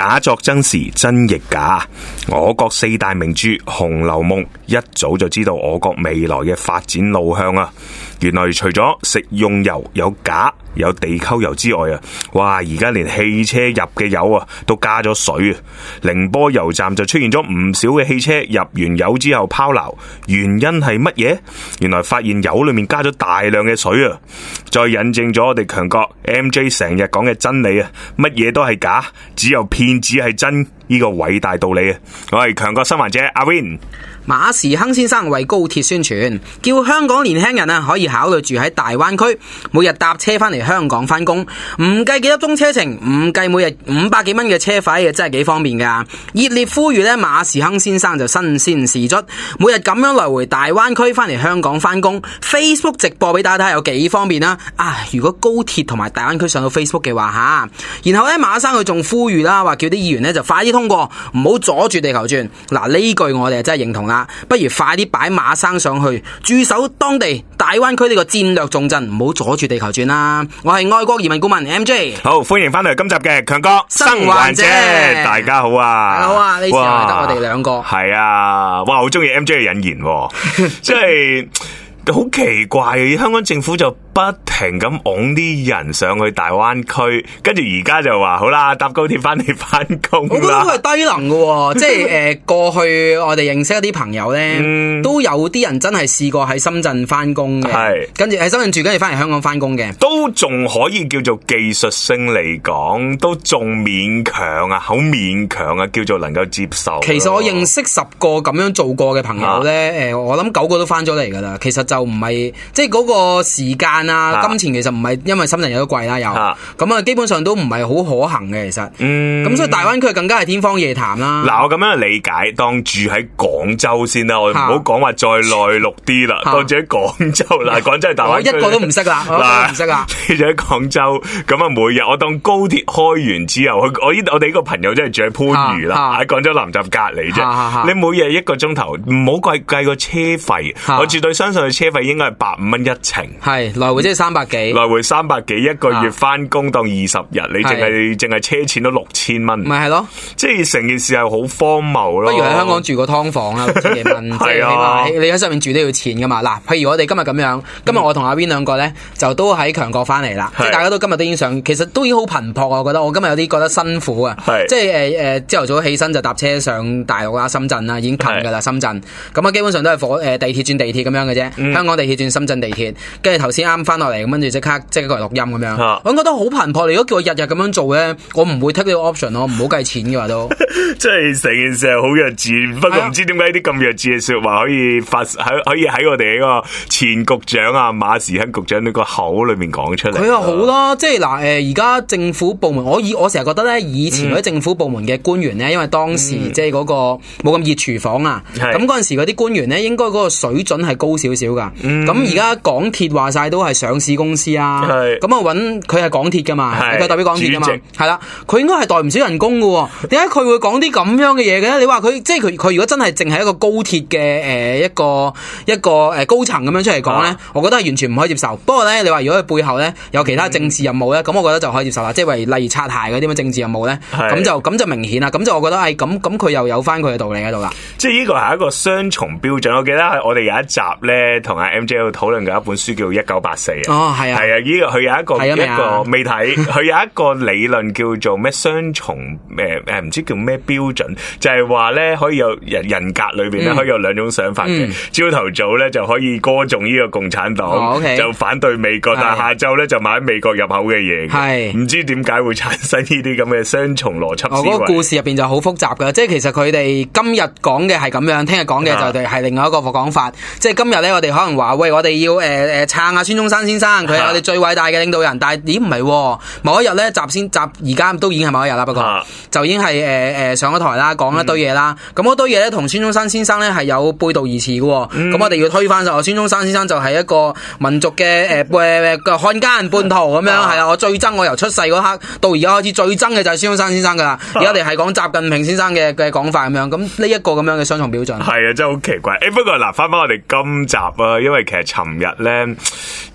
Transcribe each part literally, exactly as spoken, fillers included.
假作真時，真亦假。我國四大名著《紅樓夢》一早就知道我國未來嘅發展路向啊！原來除咗食用油有假有地溝油之外啊，哇！而家連汽車入嘅油啊都加咗水啊！寧波油站就出現咗唔少嘅汽車入完油之後拋錨，原因係乜嘢？原來發現油裏面加咗大量嘅水啊！再印證咗我哋強國 M J 成日講嘅真理啊！乜嘢都係假，只有騙子係真，呢個偉大道理啊！我係強國新環者阿 Win。 馬時亨先生為高鐵宣傳，叫香港年輕人啊可以考慮住喺大灣區，每日搭車翻嚟香港翻工，唔計幾多鐘車程，唔計每日五百幾蚊嘅車費，真係幾方便噶。熱烈呼籲呢，馬時亨先生就新鮮事出，每日咁樣來回大灣區翻嚟香港翻工 ，Facebook 直播俾大家睇有幾方便啦。啊，如果高鐵同埋大灣區上到 Facebook 嘅話吓，然後呢，馬生佢仲呼籲啦，話叫啲議員呢就快啲通過，唔好阻住地球轉。嗱，呢句我哋真係認同啦。不如快啲擺馬生上去駐守當地大灣區呢個戰略重鎮，唔好阻住地球轉啦。我係愛國移民顧問 M J， 好歡迎翻嚟今集嘅強國生還者，大家好啊！ 大家好啊！呢次係得我哋兩個， 係啊！哇，好中意 M J 嘅引言，即係好奇怪，香港政府就不停咁拱啲人上去大灣區，跟住而家就話好啦，搭高鐵翻嚟翻工啦。 我覺得都係低能嘅，即係誒、呃、過去我哋認識一啲朋友咧，嗯、都有啲人真係試過喺深圳翻工嘅，係跟住喺深圳住，跟住翻嚟香港翻工嘅，都仲可以叫做技術性嚟講，都仲勉強啊，好勉強啊，叫做能夠接受。 其實我認識十個咁樣做過嘅朋友咧，誒、啊呃，我諗九個都翻咗嚟噶啦。其實就唔係即係嗰個時間。啊，金錢其實唔係因為深圳有都貴啦，有咁啊，基本上都唔係好可行嘅，其實，嗯，咁所以大灣區更加係天方夜譚啦。嗱， 我咁樣理解，當住喺廣州先啦，我唔好講話再內陸啲啦，當住喺廣州嗱，廣州係大灣區， 我一個都唔識啦，嗱，唔識啦， 住喺廣州，咁啊，每日我當高鐵開完之後，我我我哋呢個朋友真係住喺番禺啦，喺廣州南站隔籬啫，你每日一個鐘頭，唔好計計個車費，我絕對相信佢車費應該係百五蚊一程， 係來回即係三百幾， 來回三百幾一個月翻工當二十日，你淨係淨係車錢都六千蚊， 咪係咯？ 即係成件事係好荒謬咯。 不如喺香港住個劏房啦，六千幾蚊，即係起碼你喺上面住都要錢噶嘛。嗱，譬如我哋今日咁樣，今日我同阿 Win 兩個咧就都喺強國翻嚟啦，即係大家都今日都已經上，其實都已經好頻撲啊！我覺得我今日有啲覺得辛苦啊，即係誒誒朝頭早起身就搭車上大陸啦、深圳啦，已經近噶啦深圳，咁啊基本上都係火誒地鐵轉地鐵咁樣嘅啫，香港地鐵轉深圳地鐵，跟住頭先啱翻落嚟，咁跟住即刻即刻過嚟錄音咁樣，啊、我覺得好頻撲。你如果叫我日日咁樣做咧，我唔會 take 呢個 option 咯，唔好計錢嘅話都。 即係成件事係好弱智，不過唔知點解啲咁弱智嘅說話可以發喺可以喺我哋呢個前局長啊馬時亨局長呢個口裏面講出嚟。佢又好啦，即係嗱誒，而家政府部門，我以我成日覺得咧，以前嗰啲政府部門嘅官員咧，因為當時、嗯、即係嗰個冇咁熱廚房啊，咁嗰陣時嗰啲官員咧，應該嗰個水準係高少少噶。咁而家港鐵話晒都係上市公司啊，咁啊揾佢係港鐵噶嘛，佢代表港鐵噶嘛，係啦，佢應該係代唔少人工噶喎，點解佢會講啲咁樣嘅嘢嘅咧？你話佢即係佢佢如果真係淨係一個高鐵嘅誒一個一個誒高層咁樣出嚟講咧，啊、我覺得係完全唔可以接受。不過咧，你話如果佢背後咧有其他政治任務咧，咁、嗯、我覺得就可以接受啦。即係例如擦鞋嗰啲咁嘅政治任務咧，咁是就咁就明顯啦。咁就我覺得係咁咁佢又有翻佢嘅道理喺度啦。 即係呢個係一個雙重標準。我記得我哋有一集咧同阿 M J 喺度討論過一本書叫《一九八四》啊。 哦，係啊， 係啊，呢、這個佢有一個、啊、一個未睇，佢有一個理論叫做咩雙重誒誒唔知叫咩標準，就係話咧可以有人人格裏邊咧可以有兩種想法嘅。朝頭、嗯、早咧就可以歌頌呢個共產黨，哦 okay、就反對美國，但係下晝咧就買美國入口嘅嘢。係唔知點解會產生呢啲咁嘅雙重邏輯思維？ 我嗰個故事入邊就好複雜噶，即係其實佢哋今日講嘅係咁樣，聽日講嘅就係另外一個講法。即係今日咧，我哋可能話喂，我哋要誒誒撐下孫中山先生，佢係我哋最偉大嘅領導人。但係咦唔係，某一日咧，習先習而家都已經係某一日啦，不過、啊、就已經係誒誒上咗台啦，講一堆嘢啦。咁嗰、嗯、堆嘢咧，同孫中山先生咧係有背道而馳嘅。咁、嗯、我哋要推翻就，孫中山先生就係一個民族嘅誒誒誒漢奸叛徒咁樣，係啊！我最憎我由出世嗰刻到而家開始最憎嘅就係孫中山先生噶啦。而家我哋係講習近平先生嘅嘅講法咁樣，咁呢一個咁樣嘅雙重標準。 係啊，真係好奇怪。誒、欸，不過嗱，翻翻我哋今集啊，因為其實尋日咧，即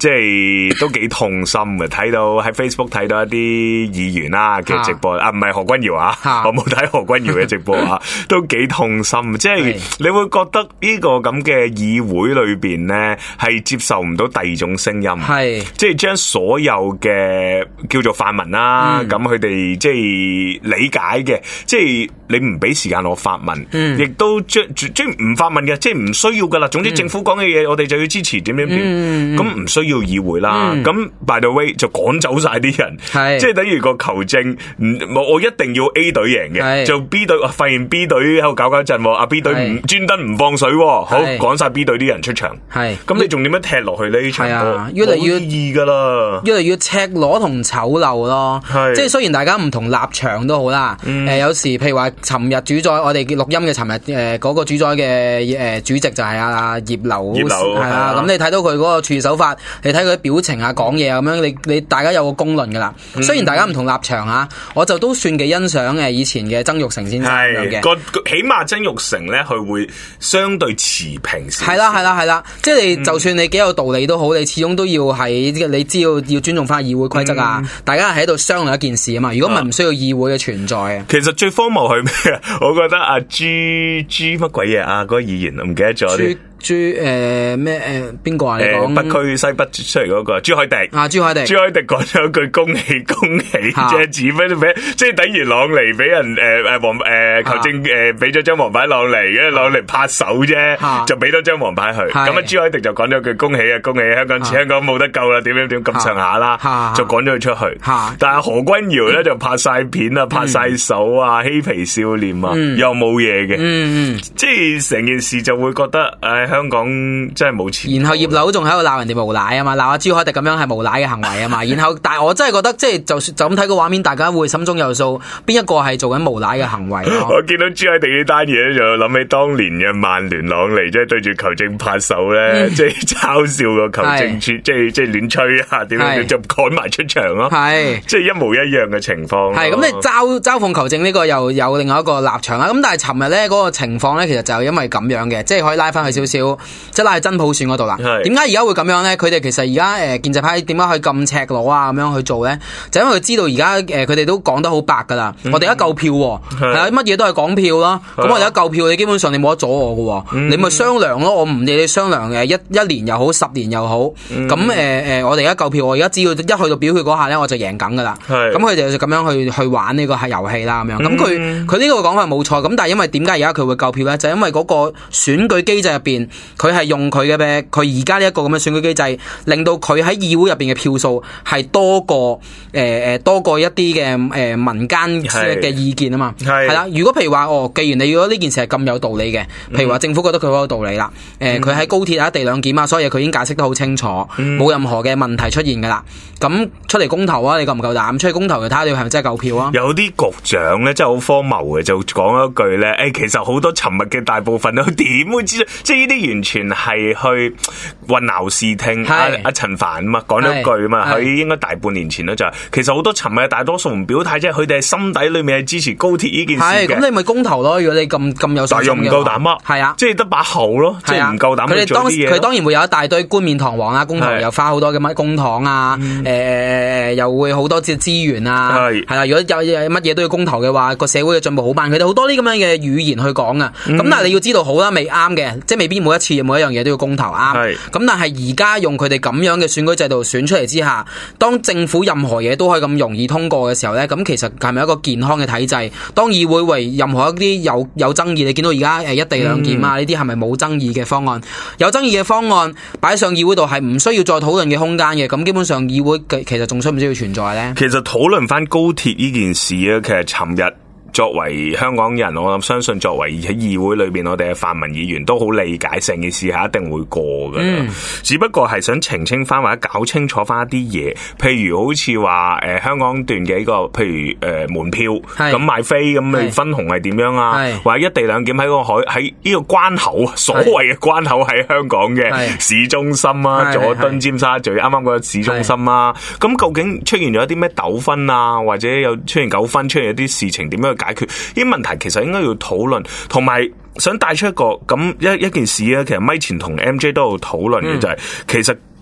即係都幾痛心嘅。睇到喺 Facebook 睇到一啲議員啦嘅直播啊，唔係何君堯啊，啊我冇睇何君堯嘅直播啊，都幾痛心。即係你會覺得呢個咁嘅議會裏邊咧，係接受唔到第二種聲音，係即係將所有嘅叫做泛民啦，咁佢哋即係理解嘅，即係你唔俾時間我發問，亦、嗯、都將即係唔發問嘅，即係唔需要噶啦。總之政府講嘅嘢，我哋就要支持點點點，咁唔、嗯、需要議會啦。咁、嗯、by the way 就趕走晒啲人，即係等於個球證，我我一定要 A 隊贏嘅，就 B 隊發現 B 隊喺度搞搞震，阿 B 隊唔專登唔放水，好趕晒 B 隊啲人出場。係咁你仲點樣踢落去呢場波？越嚟越易噶啦，越嚟越赤裸同醜陋咯。即係雖然大家唔同立場都好啦，誒、嗯呃、有時譬如話尋日主宰我哋錄音嘅尋日誒嗰個主宰嘅誒主席就係阿葉劉，係啦。咁你睇到佢嗰個處事手法，你睇佢啲表情啊、講嘢啊咁樣，你你大家有個公論噶啦。嗯、雖然大家唔同立場啊，我就都算幾欣賞誒以前嘅曾鈺成先生嘅。個起碼曾鈺成咧，佢會相對持平少少。係啦係啦係啦，即係你、嗯、就算你幾有道理都好，你始終都要係你知道要尊重翻議會規則啊。嗯、大家係喺度商量一件事啊嘛。如果唔係唔需要議會嘅存在啊。其實最荒謬係咩啊？我覺得阿朱朱乜鬼嘢啊？嗰、嗰個議員唔記得咗啲。朱誒咩誒邊個啊？你講北區西北出嚟嗰個朱凱迪啊，朱凱迪，朱凱迪講咗句恭喜恭喜，即係指俾俾，即係等於朗尼俾人誒誒黃誒球證誒俾咗張黃牌朗尼，跟住朗尼拍手啫，就俾咗張黃牌佢。咁啊朱凱迪就講咗句恭喜啊恭喜，香港香港冇得救啦，點點點咁上下啦，就趕咗佢出去。但係何君堯咧就拍晒片啊，拍晒手啊，嬉皮笑臉啊，又冇嘢嘅，即係成件事就會覺得誒。香港真係冇錢，然後葉劉仲喺度鬧人哋無賴啊嘛，鬧阿朱凱迪咁樣係無賴嘅行為啊嘛，然後但係我真係覺得即係就算就咁睇個畫面，大家會心中有數，邊一個係做緊無賴嘅行為咯？我見到朱凱迪呢單嘢就諗起當年嘅曼聯朗尼，即係對住球證拍手咧，即係嘲笑個球證，即係即係亂吹啊，點樣就趕埋出場咯，係即係一模一樣嘅情況。係咁，你嘲嘲諷球證呢個又有另外一個立場啦。咁但係尋日咧嗰個情況咧，其實就因為咁樣嘅，即係可以拉翻去少少。即係拉喺真普選嗰度啦。點解而家會咁樣咧？佢哋其實而家誒建制派點解可以咁赤裸啊咁樣去做咧？就因為佢知道而家誒佢哋都講得好白噶啦。嗯、我哋而家夠票喎，係啊，乜嘢都係講票咯。咁我哋而家夠票，你基本上你冇得阻我噶。嗯、你咪商量咯，我唔理你商量嘅一一年又好，十年又好。咁誒誒，我哋而家夠票，我而家只要一去到表決嗰下咧，我就贏緊噶啦。咁佢哋就咁樣去去玩呢個係遊戲啦咁樣。咁佢佢呢個講法冇錯。咁但係因為點解而家佢會夠票咧？就係、因為嗰個選舉機制入邊。佢係用佢嘅咩？佢而家呢一個咁嘅選舉機制，令到佢喺議會入邊嘅票數係多過誒誒、呃、多過一啲嘅誒民間嘅意見啊嘛。係啦，如果譬如話哦，既然你如果呢件事係咁有道理嘅，譬如話政府覺得佢好有道理啦，誒佢喺高鐵有一地兩檢啊，所以佢已經解釋得好清楚，冇、嗯、任何嘅問題出現噶啦。咁出嚟公投啊，你夠唔夠膽？出去公投就睇下你係咪真係夠票啊？有啲局長咧真係好荒謬嘅，就講一句咧，誒、欸、其實好多尋日嘅大部分都點會知道？即係呢啲完全係去混淆視聽。阿阿陳帆啊嘛講咗句啊嘛，佢應該大半年前咧就係、是，其實好多尋日大多數唔表態，即係佢哋係心底裏面係支持高鐵呢件事嘅。咁你咪公投咯，如果你咁咁有信心嘅話，但又唔夠膽啊，係啊，即係得把口咯，即係唔夠膽去做啲嘢。佢當然會有一大堆冠冕堂皇啦，公投又花好多嘅乜公帑啊，誒、嗯呃、又會好多資資源啊，係係啦。如果有乜嘢都要公投嘅話，個社會嘅進步好慢。佢哋好多啲咁樣嘅語言去講啊。咁、嗯、但係你要知道好啦，未啱嘅，即係未必每一次每一樣嘢都要公投啱。係咁，但係而家用佢哋咁樣嘅選舉制度選出嚟之下，當政府任何嘢都可以咁容易通過嘅時候咧，咁其實係咪一個健康嘅體制？當議會為任何一啲有有爭議，你見到而家誒一地兩檢啊呢啲係咪冇爭議嘅方案？有爭議嘅方案擺上議會度係唔需要再討論嘅空間嘅，咁基本上議會其實仲需唔需要存在咧？其實討論翻高鐵呢件事啊，其實尋日。作為香港人，我諗相信作為喺議會裏邊，我哋嘅泛民議員都好理解成件事係一定會過㗎。嗯、只不過係想澄清翻或者搞清楚翻一啲嘢，譬如好似話誒香港段嘅一個，譬如誒、呃、門票咁是買飛咁，你分紅係點樣啊？是或者一地兩檢喺個海喺呢個關口啊，所謂嘅關口喺香港嘅市中心啊，是佐敦、尖沙咀，啱啱嗰個市中心啊，咁究竟出現咗一啲咩糾紛啊，或者有出現糾紛，出現一啲事情點樣去解決呢啲問題，其實應該要討論，同埋想帶出一個咁一一件事咧。其實咪前同 M J 都有討論嘅，就係其實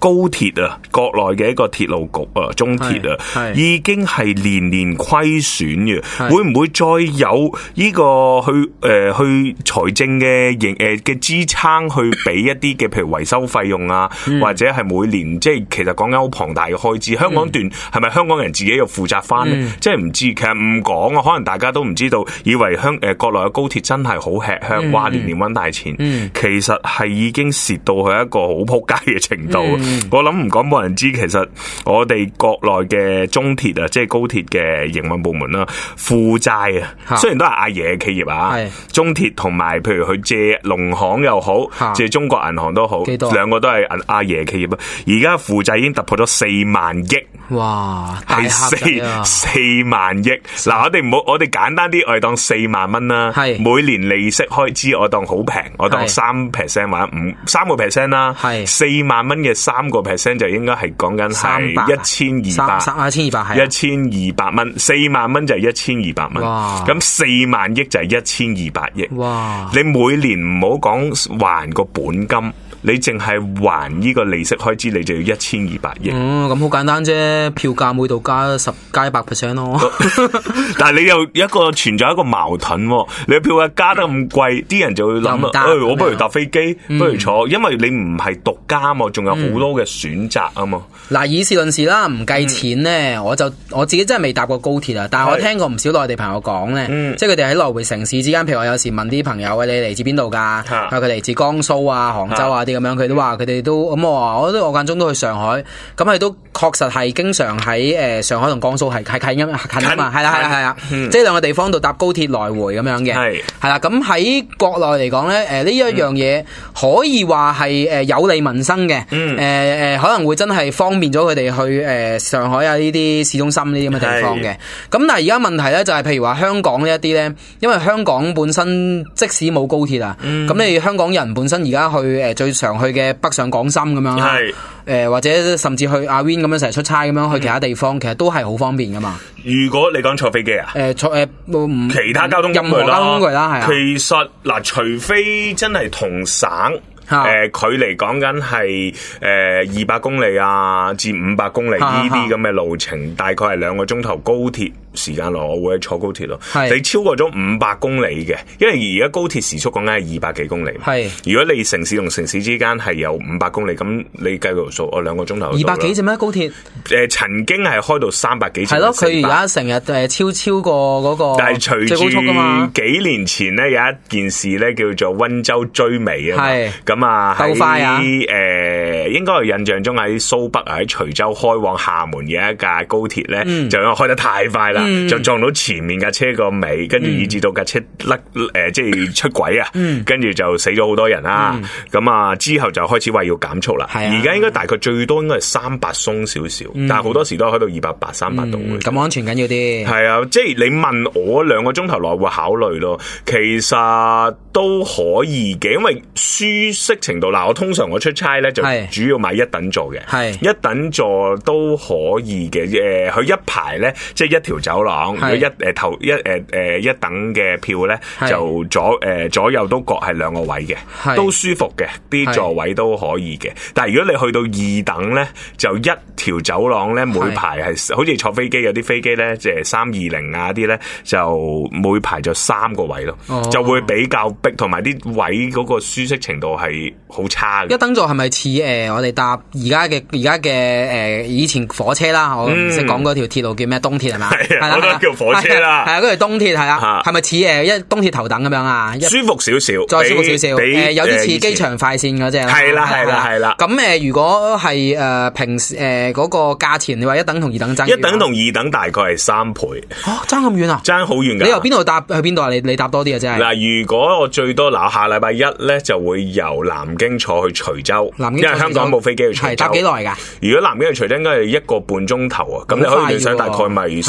高鐵啊，國內嘅一個鐵路局啊，中鐵啊，已經係年年虧損嘅，會唔會再有呢個去誒、呃、去財政嘅營誒嘅支撐去俾一啲嘅譬如維修費用啊，嗯、或者係每年即係其實講緊好龐大嘅開支，香港段係咪香港人自己要負責翻咧？嗯、即係唔知，其實唔講啊，可能大家都唔知道，以為香誒、呃、國內嘅高鐵真係好吃香，哇、嗯！年年搵大錢，嗯、其實係已經蝕到去一個好撲街嘅程度。嗯、我諗唔講冇人知，其實我哋國內嘅中鐵啊，即係高鐵嘅營運部門啦，負債啊，雖然都係阿爺嘅企業啊，中鐵同埋譬如佢借農行又好，借中國銀行都好，兩個都係阿爺企業啊。而家負債已經突破咗四萬億，哇！係四四萬億。嗱，我哋唔好，我哋簡單啲，我哋當四萬蚊啦。係每年利息開支，我當好平，我當三 percent 或者五三個 percent 啦。係四萬蚊嘅三個 percent 就應該係講緊係一千二百，三千二百係一千二百蚊，四萬蚊就係一千二百蚊。哇！咁四萬億就係一千二百億。哇！你每年唔好講還個本金，你淨係還呢個利息開支，你就要一千二百億。 嗯，咁好簡單啫，票價每度加十加一百 percent 咯。 但係你又一個存在一個矛盾，你票價加得咁貴，啲人就會諗啊，誒，我不如搭飛機，嗯、不如坐，因為你唔係獨家嘛，仲有好多嘅選擇啊嘛。嗱、 嗯，以事論事啦，唔計錢咧，嗯、我就我自己真係未搭過高鐵啊，但係我聽過唔少內地朋友講咧，嗯、即係佢哋喺來回城市之間，譬如我有時問啲朋友啊，你嚟自邊度㗎？佢嚟自江蘇啊、杭州啊啲咁樣，佢都話佢哋都咁我話，我都我間中都去上海，咁佢都確實係經常喺誒上海同江蘇係係近咁近啊嘛，係啦係啦係啊，即係兩個地方度搭高鐵來回咁樣嘅，係係啦。咁喺國內嚟講咧，誒呢一樣嘢可以話係誒有利民生嘅，誒誒可能會真係方便咗佢哋去誒上海啊呢啲市中心呢啲咁嘅地方嘅。咁但係而家問題咧就係譬如話香港呢一啲咧，因為香港本身即使冇高鐵啊，咁你香港人本身而家去誒最常去嘅北上廣深咁樣啦，誒或者甚至去阿 Win 咁樣成日出差咁樣去其他地方，其實都係好方便噶嘛。 如果你講坐飛機啊， 誒坐誒唔其他交通工具啦， 任何交通工具啦，係啊。 其實嗱，除非真係同省。誒、呃，距離講緊係誒二百公里啊至五百公里呢啲咁嘅路程，大概係兩個鐘頭高鐵時間內，我會坐高鐵咯。你超過咗五百公里嘅，因為而家高鐵時速講緊係二百幾公里。係，如果你城市同城市之間係有五百公里，咁你計個數，我兩個鐘頭。 二百幾啫咩？高鐵？ 誒、呃，曾經係開到三百幾。係咯，佢而家成日誒超超過嗰個。但係隨住幾年前咧有一件事咧叫做溫州追尾啊嘛。係。咁啊喺誒，應該係印象中喺蘇北啊，喺徐州開往廈門嘅一架高鐵咧，嗯、就因為開得太快啦，嗯、就撞到前面架車個尾，跟住以至到架車甩誒，即係出軌啊，跟住、嗯、就死咗好多人啦。咁、嗯、啊之後就開始話要減速啦。而家、啊、應該大概最多應該係三百鬆少少，嗯、但係好多時都開到二百八、三百度嘅。咁、 嗯、安全緊要啲。係啊，即係你問我兩個鐘頭內會考慮咯，其實都可以嘅，因為舒適程度。嗱，我通常我出差咧就主要買一等座嘅，一等座都可以嘅。誒，佢一排咧即係一條走廊，如果一誒頭一誒誒一等嘅票咧，就左誒左右都各係兩個位嘅，都舒服嘅，啲座位都可以嘅。但係如果你去到二等咧，就一條走廊咧，每排係好似坐飛機，有啲飛機咧即係三二零啊啲咧，就每排就三個位咯，就會比較逼，同埋啲位嗰個舒適程度係好差嘅。 一等座係咪似誒我哋搭而家嘅而家嘅誒以前火車啦？我唔識講嗰條鐵路叫咩？東鐵係嘛？ 係啊，我都叫火車啦。係啊， 嗰條東鐵係啊，係咪似誒一東鐵頭等咁樣啊？ 舒服少少， 再舒服少少。誒有啲似機場快線嗰隻啦。 係啦，係啦，係啦。 咁誒，如果係誒平時誒嗰個價錢，你話一等同二等爭？ 一等同二等大概係三倍。 嚇，爭咁遠啊？ 爭好遠㗎。 你由邊度搭去邊度啊？你你搭多啲啊？真係。嗱， 如果我最多嗱下禮拜一咧就會由南京坐去徐州，因為香港冇飛機去徐州。 係搭幾耐㗎？ 如果南京去徐州應該係一個半鐘頭啊，咁你可以聯想大概咪四百公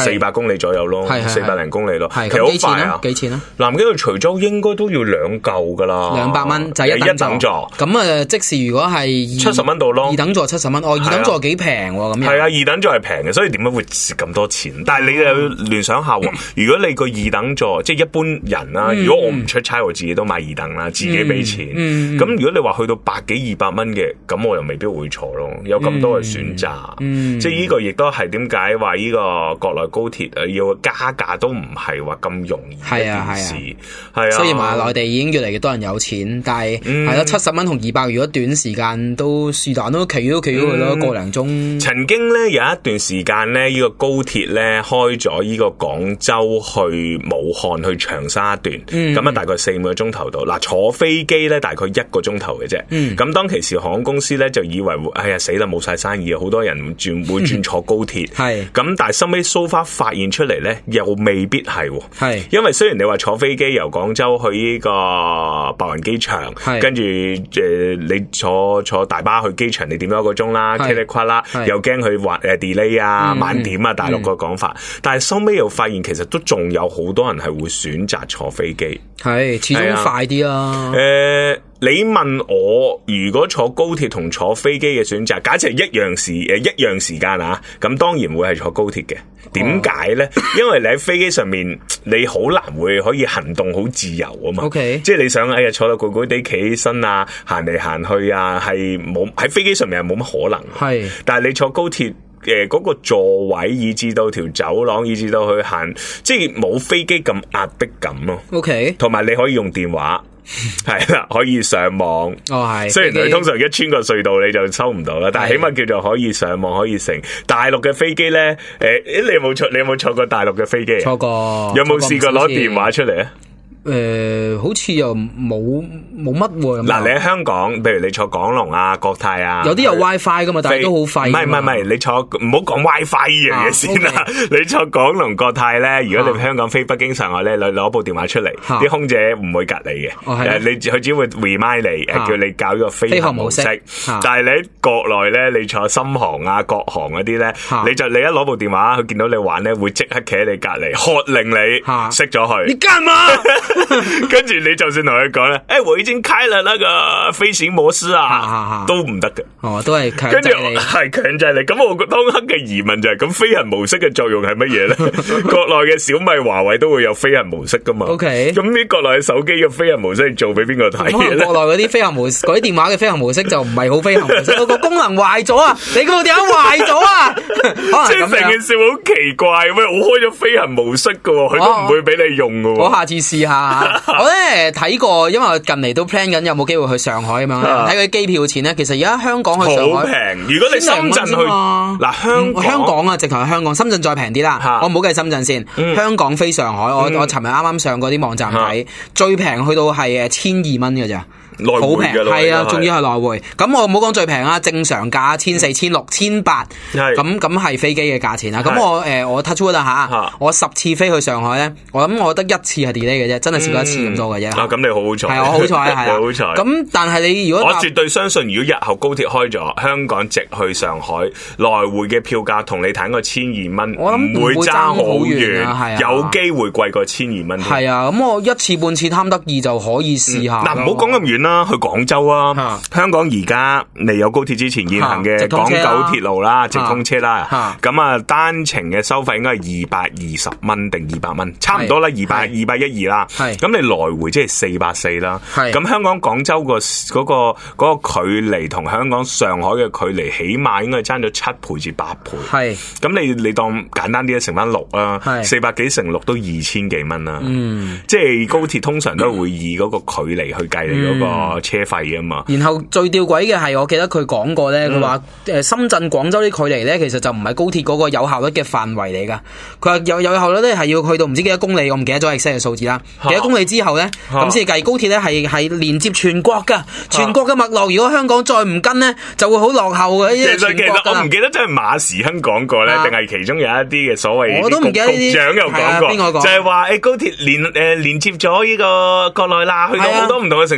公里左右咯，四百零公里咯， 係其實好快啊！ 幾錢啊？ 南京去徐州應該都要兩嚿噶啦， 兩百蚊就係一等座。咁啊，即使如果係七十蚊到咯， 二等座七十蚊，哦，二等座幾平喎咁樣。 係啊，二等座係平嘅，所以點解會蝕咁多錢？但係你又聯想下喎，如果你個二等座即係一般人啦，如果我唔出差，我自己都買二等啦，自己俾錢。咁如果你話去到百幾二百蚊嘅，咁我又未必會坐咯。有咁多嘅選擇，即係呢個亦都係點解話呢個國內高鐵誒要加價都唔係話咁容易嘅一件事。係啊， 雖然話內地已經越嚟越多人有錢，但係係咯，七十蚊同二百，如果短時間都是但都企都企咗佢咯，個零鐘。 曾經咧有一段時間咧，呢個高鐵咧開咗呢個廣州去武漢去長沙段，咁啊大概四五個鐘頭度。嗱，坐飛機咧大概一個鐘頭嘅啫。咁當其時航空公司咧就以為哎呀死啦冇晒生意啊，好多人轉會轉坐高鐵。係咁，但係收尾 so far 發現出嚟咧，又未必係。係因為雖然你話坐飛機由廣州去呢個白雲機場，跟住誒你坐坐大巴去機場，你點咗一個鐘啦，噼里呱啦，又驚佢話誒 delay 啊、慢點啊，大陸個講法。但係收尾又發現，其實都仲有好多人係會選擇坐飛機。係始終快啲啦。誒。你問我如果坐高鐵同坐飛機嘅選擇，假設係一樣時誒一樣時間啊，咁當然會係坐高鐵嘅。點解咧？因為你喺飛機上面，你好難會可以行動好自由啊嘛。Okay. 即係你想哎呀坐到攰攰地企起身啊，行嚟行去啊，係冇喺飛機上面係冇乜可能。係，但係你坐高鐵誒嗰個座位，以至到條走廊，以至到去行，即係冇飛機咁壓迫感咯。OK，同埋你可以用電話。係啦，可以上網。哦，係。雖然佢通常一穿個隧道你就收唔到啦，但係起碼叫做可以上網，可以成。大陸嘅飛機咧，誒，你有冇坐？你有冇坐過大陸嘅飛機？坐過。有冇試過攞電話出嚟啊？誒、呃，好似又冇冇乜喎。嗱，你喺香港，譬如你坐港龍啊、國泰啊，有啲有 WiFi 噶嘛，但係都好廢。唔係唔係唔係，你坐唔好講 WiFi 呢樣嘢先啦。啊 okay. 你坐港龍、國泰咧，如果你香港飛北京、上海咧，你攞部電話出嚟，啲、啊、空姐唔會隔你嘅。哦、啊，你佢只會 remind 你，誒、啊，叫你搞呢個飛行模式。模式啊、但係你喺國內咧，你坐深航啊、國航嗰啲咧，你就你一攞部電話，佢見到你玩咧，會即刻企喺你隔籬，喝令你熄咗佢。你幹嘛？跟住你就算同佢講咧，誒、欸，我已經開了那個飛行模式啊，啊啊啊都唔得嘅。哦，都係強制你，係強制你。咁我當刻嘅疑問就係、是，咁飛行模式嘅作用係乜嘢咧？國內嘅小米、華為都會有飛行模式噶嘛？O K。咁啲國內嘅手機嘅飛行模式係做俾邊個睇嘅咧？國內嗰啲飛行模式，嗰啲電話嘅飛行模式就唔係好飛行模式，嗰個功能壞咗啊！你嗰部電話壞咗啊！即係成件事好奇怪咁樣，我開咗飛行模式噶，佢都唔會俾你用噶。我下次試下。我咧睇過，因為我近嚟都 plan 緊有冇機會去上海咁樣，睇佢機票錢咧。其實而家香港去上海好平，如果你深圳去嗱香港香港啊，直頭係香港，深圳再平啲啦。我唔好計深圳先，嗯、香港飛上海，我我尋日啱啱上嗰啲網站睇，最平去到係誒千二蚊嘅咋。好平，係啊，仲要係來回。咁我唔好講最平啊，正常價千四、千六、千八，咁咁係飛機嘅價錢啦。咁我誒我 touch wood 啦吓，我十次飛去上海咧，我諗我得一次係 delay 嘅啫，真係試過一次咁多嘅啫。啊，咁你好好彩，係我好彩，係好彩。咁但係你如果我絕對相信，如果日後高鐵開咗，香港直去上海來回嘅票價同你睇個千二蚊，我諗唔會爭好遠，係有機會貴過千二蚊。係啊，咁我一次半次貪得意就可以試下。嗱，唔好講咁遠。啦，去廣州啊！啊香港而家未有高鐵之前現行嘅廣九鐵路啦，啊、直通車啦，咁啊單程嘅收費應該係二百二十蚊定二百蚊，差唔多啦，二百二百一二啦。咁你來回即係四百四啦。咁香港廣州個嗰個嗰個距離同香港上海嘅距離，起碼應該係爭咗七倍至八倍。係咁你你當簡單啲乘翻六啦，四百幾乘六都二千幾蚊啦。嗯，即係高鐵通常都會以嗰個距離去計你嗰個。個車費啊嘛，然後最吊詭嘅係，我記得佢講過咧，佢話誒深圳廣州啲距離咧，其實就唔係高鐵嗰個有效率嘅範圍嚟噶。佢話有有效率咧係要去到唔知幾多公里，我唔記得咗 exact 嘅數字啦。幾多公里之後咧，咁先計高鐵咧係係連接全國噶，全國嘅脈絡。如果香港再唔跟咧，就會好落後嘅。其實其實我唔記得真係馬時亨講過咧，定係其中有一啲嘅所謂我都唔記得局長又講過，邊個講就係話誒高鐵連誒連接咗呢個國內啦，去到好多唔同嘅城市，我心諗。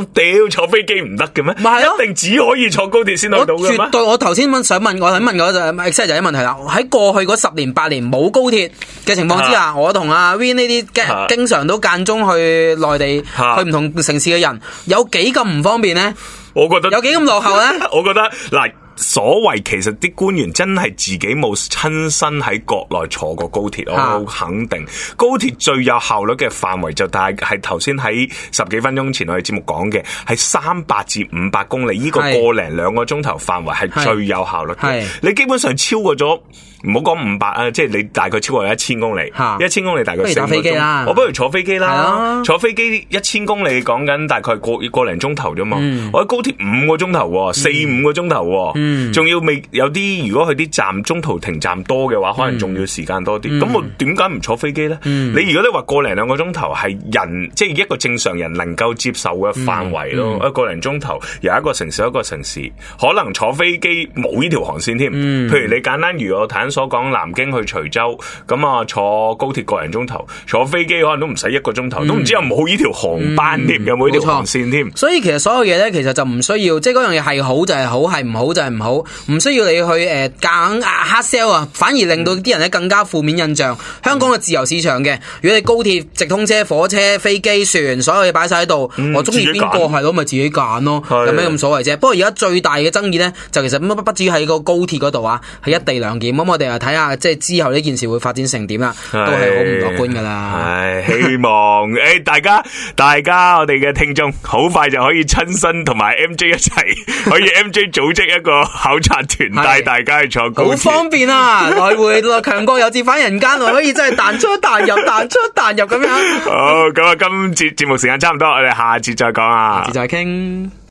諗，屌坐飛機唔得嘅咩？ 咪係咯， 一定只可以坐高鐵先去到嘅咩？ 絕對，我頭先想問，我想問嗰就 exactly 就係問題啦。喺過去嗰十年八年冇高鐵嘅情況之下，啊、我同阿 Win 呢啲經常都間中去內地、啊、去唔同城市嘅人，有幾咁唔方便呢？ 我覺得有幾咁落後呢？ 我覺得嗱。所謂其實啲官員真係自己冇親身喺國內坐過高鐵，我好肯定高鐵最有效率嘅範圍就係係頭先喺十幾分鐘前我哋節目講嘅，係三百至五百公里，呢、這個個零兩個鐘頭範圍係最有效率嘅。你基本上超過咗，唔好講五百啊，即係你大概超過一千公里，一千公里大概四個鐘，我不如坐飛機啦。坐飛機一千公里講緊大概個個零鐘頭啫嘛，嗯、我喺高鐵五個鐘頭，四五個鐘頭。仲、嗯、要未有啲，如果佢啲站中途停站多嘅話，可能仲要時間多啲。咁、嗯、我點解唔坐飛機咧？嗯、你如果你話個零兩個鐘頭係人，即係一個正常人能夠接受嘅範圍咯，嗯嗯、一個零鐘頭由一個城市一個城市，可能坐飛機冇呢條航線添。嗯、譬如你簡單如我頭先所講，南京去徐州，咁啊坐高鐵個零鐘頭，坐飛機可能都唔使一個鐘頭，嗯、都唔知有冇呢條航班添，嗯、有冇呢條航線添。 所以其實所有嘢咧，其實就唔需要，即係嗰樣嘢係好就係好，係唔好就係唔好，唔需要你去誒夾硬 hard sell 啊，反而令到啲人咧更加負面印象。香港嘅自由市場嘅，如果你高鐵、直通車、火車、飛機、船，所有嘢擺晒喺度，嗯、我中意邊個係咯，咪自己揀咯，有咩咁所謂啫？不過而家最大嘅爭議咧，就其實不不止喺個高鐵嗰度啊，係一地兩檢。咁我哋啊睇下，即係之後呢件事會發展成點啦，都係好唔樂觀噶啦。係希望誒、欸，大家大家我哋嘅聽眾好快就可以親身同埋 M J 一齊，可以 M J 組織一個考察團，帶大家去坐高鐵，好方便啊！來回強國有志返人間，可以真係彈出彈入，彈出彈入咁樣。 好，咁啊，今節節目時間差唔多，我哋下節再講啊， 下節再傾。